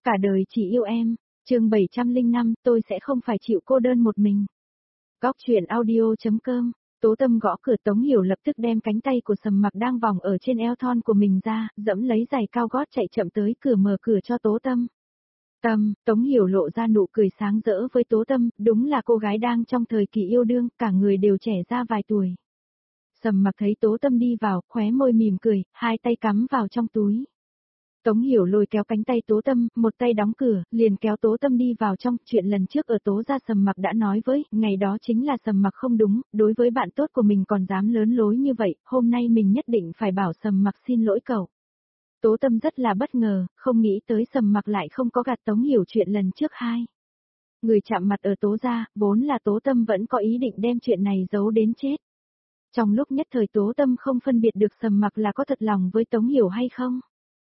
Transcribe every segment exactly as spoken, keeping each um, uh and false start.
Cả đời chỉ yêu em, chương bảy trăm lẻ năm, tôi sẽ không phải chịu cô đơn một mình. Góc truyện audio.com, Tố Tâm gõ cửa. Tống Hiểu lập tức đem cánh tay của Sầm Mặc đang vòng ở trên eo thon của mình ra, dẫm lấy giày cao gót chạy chậm tới cửa mở cửa cho Tố Tâm. Tâm, Tống Hiểu lộ ra nụ cười sáng rỡ với Tố Tâm, đúng là cô gái đang trong thời kỳ yêu đương, cả người đều trẻ ra vài tuổi. Sầm Mặc thấy Tố Tâm đi vào, khóe môi mỉm cười, hai tay cắm vào trong túi. Tống Hiểu lôi kéo cánh tay Tố Tâm, một tay đóng cửa, liền kéo Tố Tâm đi vào trong. Chuyện lần trước ở Tố gia Sầm Mặc đã nói với, ngày đó chính là Sầm Mặc không đúng, đối với bạn tốt của mình còn dám lớn lối như vậy, hôm nay mình nhất định phải bảo Sầm Mặc xin lỗi cậu. Tố Tâm rất là bất ngờ, không nghĩ tới Sầm Mặc lại không có gạt Tống Hiểu chuyện lần trước hai. Người chạm mặt ở Tố gia, vốn là Tố Tâm vẫn có ý định đem chuyện này giấu đến chết. Trong lúc nhất thời Tố Tâm không phân biệt được Sầm Mặc là có thật lòng với Tống Hiểu hay không.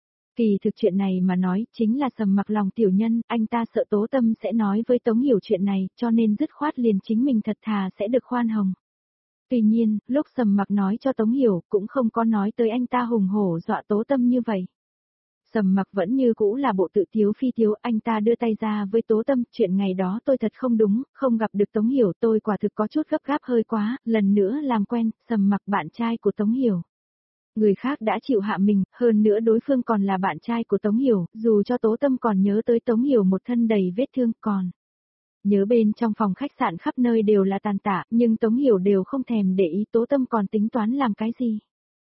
Kỳ thực chuyện này mà nói, chính là Sầm Mặc lòng tiểu nhân, anh ta sợ Tố Tâm sẽ nói với Tống Hiểu chuyện này, cho nên dứt khoát liền chính mình thật thà sẽ được khoan hồng. Tuy nhiên, lúc Sầm Mặc nói cho Tống Hiểu, cũng không có nói tới anh ta hùng hổ dọa Tố Tâm như vậy. Sầm Mặc vẫn như cũ là bộ tự tiếu phi tiếu, anh ta đưa tay ra với Tố Tâm, chuyện ngày đó tôi thật không đúng, không gặp được Tống Hiểu, tôi quả thực có chút gấp gáp hơi quá, lần nữa làm quen. Sầm Mặc bạn trai của Tống Hiểu. Người khác đã chịu hạ mình, hơn nữa đối phương còn là bạn trai của Tống Hiểu, dù cho Tố Tâm còn nhớ tới Tống Hiểu một thân đầy vết thương, còn nhớ bên trong phòng khách sạn khắp nơi đều là tàn tạ, nhưng Tống Hiểu đều không thèm để ý Tố Tâm còn tính toán làm cái gì.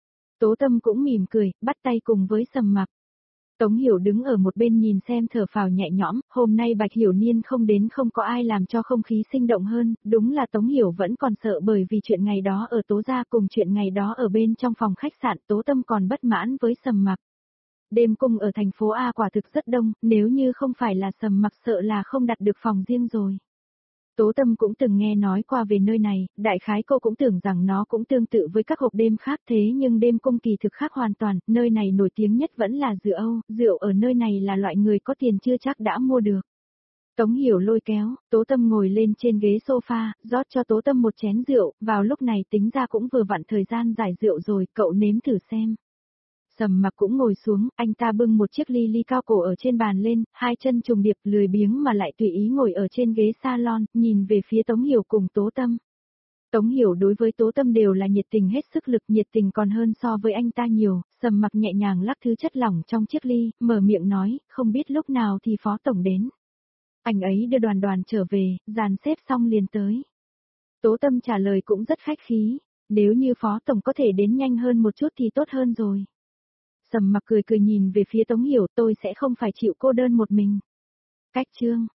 Tố Tâm cũng mỉm cười, bắt tay cùng với Sầm Mặc. Tống Hiểu đứng ở một bên nhìn xem thở phào nhẹ nhõm, hôm nay Bạch Hiểu Niên không đến không có ai làm cho không khí sinh động hơn, đúng là Tống Hiểu vẫn còn sợ bởi vì chuyện ngày đó ở Tố gia cùng chuyện ngày đó ở bên trong phòng khách sạn. Tố Tâm còn bất mãn với Sầm Mặc. Đêm cung ở thành phố A quả thực rất đông, nếu như không phải là Sầm Mặc sợ là không đặt được phòng riêng rồi. Tố Tâm cũng từng nghe nói qua về nơi này, đại khái cô cũng tưởng rằng nó cũng tương tự với các hộp đêm khác, thế nhưng đêm cung kỳ thực khác hoàn toàn, nơi này nổi tiếng nhất vẫn là rượu Âu, rượu ở nơi này là loại người có tiền chưa chắc đã mua được. Tống Hiểu lôi kéo, Tố Tâm ngồi lên trên ghế sofa, rót cho Tố Tâm một chén rượu, vào lúc này tính ra cũng vừa vặn thời gian giải rượu rồi, cậu nếm thử xem. Sầm Mặc cũng ngồi xuống, anh ta bưng một chiếc ly ly cao cổ ở trên bàn lên, hai chân trùng điệp lười biếng mà lại tùy ý ngồi ở trên ghế salon, nhìn về phía Tống Hiểu cùng Tố Tâm. Tống Hiểu đối với Tố Tâm đều là nhiệt tình hết sức lực, nhiệt tình còn hơn so với anh ta nhiều. Sầm Mặc nhẹ nhàng lắc thứ chất lỏng trong chiếc ly, mở miệng nói, không biết lúc nào thì Phó Tổng đến. Anh ấy đưa Đoàn Đoàn trở về, dàn xếp xong liền tới. Tố Tâm trả lời cũng rất khách khí, nếu như Phó Tổng có thể đến nhanh hơn một chút thì tốt hơn rồi. Sầm Mặc cười cười nhìn về phía Tống Hiểu, tôi sẽ không phải chịu cô đơn một mình. Cách chương